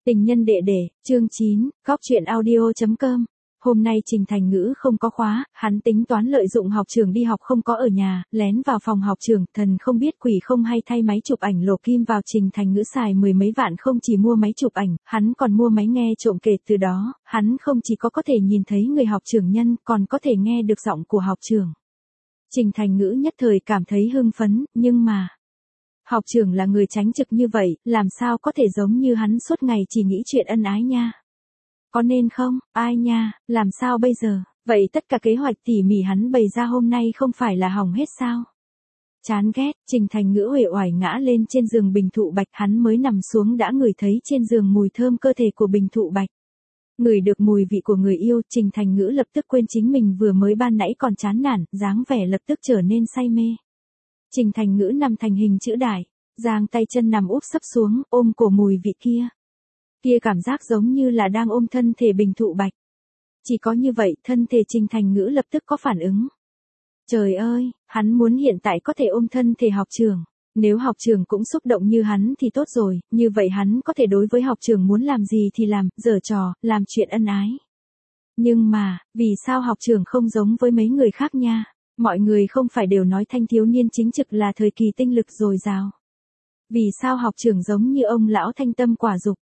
Tình nhân đệ đệ, chương 9, góc truyện audio.com. Hôm nay Trình Thành Ngữ không có khóa, hắn tính toán lợi dụng học trường đi học không có ở nhà, lén vào phòng học trường, thần không biết quỷ không hay thay máy chụp ảnh lộ kim vào. Trình Thành Ngữ xài mười mấy vạn không chỉ mua máy chụp ảnh, hắn còn mua máy nghe trộm. Kể từ đó, hắn không chỉ có thể nhìn thấy người học trường nhân, còn có thể nghe được giọng của học trường. Trình Thành Ngữ nhất thời cảm thấy hưng phấn, nhưng mà học trưởng là người tránh trực như vậy, làm sao có thể giống như hắn suốt ngày chỉ nghĩ chuyện ân ái nha. Có nên không, ai nha, làm sao bây giờ, vậy tất cả kế hoạch tỉ mỉ hắn bày ra hôm nay không phải là hỏng hết sao? Chán ghét, Trình Thành Ngữ uể oải ngã lên trên giường Bình Thụ Bạch, hắn mới nằm xuống đã ngửi thấy trên giường mùi thơm cơ thể của Bình Thụ Bạch. Ngửi được mùi vị của người yêu, Trình Thành Ngữ lập tức quên chính mình vừa mới ban nãy còn chán nản, dáng vẻ lập tức trở nên say mê. Trình Thành Ngữ nằm thành hình chữ đại, giang tay chân nằm úp sấp xuống, ôm cổ mùi vị kia. Kia cảm giác giống như là đang ôm thân thể Bình Thụ Bạch. Chỉ có như vậy, thân thể Trình Thành Ngữ lập tức có phản ứng. Trời ơi, hắn muốn hiện tại có thể ôm thân thể học trường. Nếu học trường cũng xúc động như hắn thì tốt rồi, như vậy hắn có thể đối với học trường muốn làm gì thì làm, giở trò, làm chuyện ân ái. Nhưng mà, vì sao học trường không giống với mấy người khác nha? Mọi người không phải đều nói thanh thiếu niên chính trực là thời kỳ tinh lực dồi dào. Vì sao học trưởng giống như ông lão thanh tâm quả dục?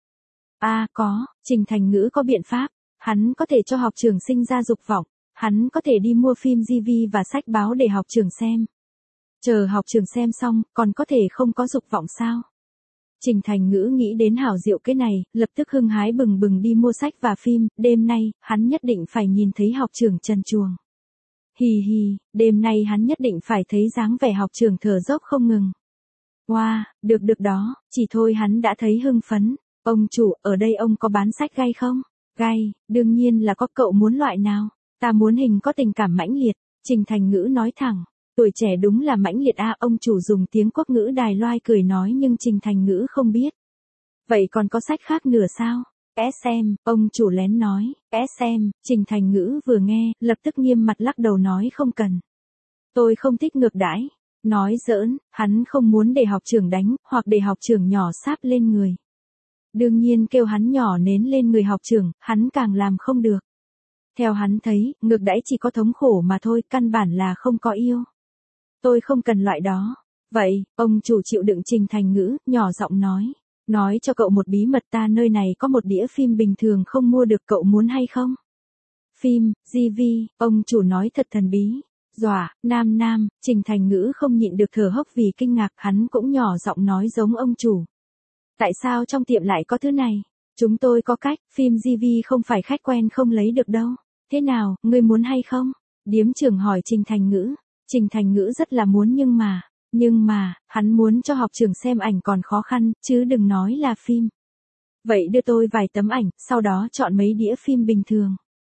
Có, Trình Thành Ngữ có biện pháp. Hắn có thể cho học trưởng sinh ra dục vọng. Hắn có thể đi mua phim DVD và sách báo để học trưởng xem. Chờ học trưởng xem xong, còn có thể không có dục vọng sao? Trình Thành Ngữ nghĩ đến hảo diệu cái này, lập tức hưng hái bừng bừng đi mua sách và phim. Đêm nay, hắn nhất định phải nhìn thấy học trưởng trần truồng. Hì hì, đêm nay hắn nhất định phải thấy dáng vẻ học trường thở dốc không ngừng. Wow, được đó, chỉ thôi hắn đã thấy hưng phấn. Ông chủ, ở đây ông có bán sách gay không? Gay, đương nhiên là có, cậu muốn loại nào? Ta muốn hình có tình cảm mãnh liệt. Trình Thành Ngữ nói thẳng, tuổi trẻ đúng là mãnh liệt ông chủ dùng tiếng Quốc ngữ Đài Loan cười nói nhưng Trình Thành Ngữ không biết. Vậy còn có sách khác nữa sao? SM, ông chủ lén nói, SM, Trình Thành Ngữ vừa nghe, lập tức nghiêm mặt lắc đầu nói không cần. Tôi không thích ngược đãi. Nói giỡn, hắn không muốn để học trưởng đánh, hoặc để học trưởng nhỏ sáp lên người. Đương nhiên kêu hắn nhỏ nến lên người học trưởng, hắn càng làm không được. Theo hắn thấy, ngược đãi chỉ có thống khổ mà thôi, căn bản là không có yêu. Tôi không cần loại đó. Vậy, ông chủ chịu đựng Trình Thành Ngữ, nhỏ giọng nói. Nói cho cậu một bí mật, ta nơi này có một đĩa phim bình thường không mua được, cậu muốn hay không? Phim, DVD, ông chủ nói thật thần bí. Dọa, nam, Trình Thành Ngữ không nhịn được thở hốc vì kinh ngạc, hắn cũng nhỏ giọng nói giống ông chủ. Tại sao trong tiệm lại có thứ này? Chúng tôi có cách, phim DVD không phải khách quen không lấy được đâu. Thế nào, ngươi muốn hay không? Điếm trưởng hỏi Trình Thành Ngữ. Trình Thành Ngữ rất là muốn nhưng mà, hắn muốn cho học trường xem ảnh còn khó khăn, chứ đừng nói là phim. Vậy đưa tôi vài tấm ảnh, sau đó chọn mấy đĩa phim bình thường.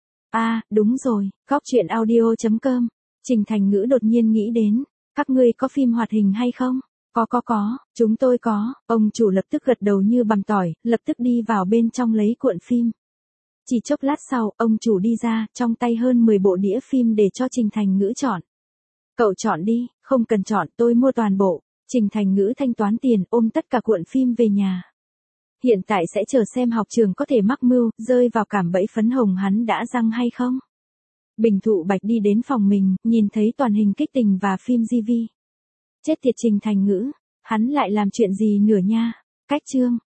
Đúng rồi, góc truyện audio.com. Trình Thành Ngữ đột nhiên nghĩ đến, các ngươi có phim hoạt hình hay không? Có, chúng tôi có. Ông chủ lập tức gật đầu như bằm tỏi, lập tức đi vào bên trong lấy cuộn phim. Chỉ chốc lát sau, ông chủ đi ra, trong tay hơn 10 bộ đĩa phim để cho Trình Thành Ngữ chọn. Cậu chọn đi, không cần chọn, tôi mua toàn bộ. Trình Thành Ngữ thanh toán tiền, ôm tất cả cuộn phim về nhà. Hiện tại sẽ chờ xem học trường có thể mắc mưu, rơi vào cạm bẫy phấn hồng hắn đã răng hay không. Bình Thụ Bạch đi đến phòng mình, nhìn thấy toàn hình kích tình và phim DVD. Chết tiệt Trình Thành Ngữ, hắn lại làm chuyện gì nữa nha. Cách chương.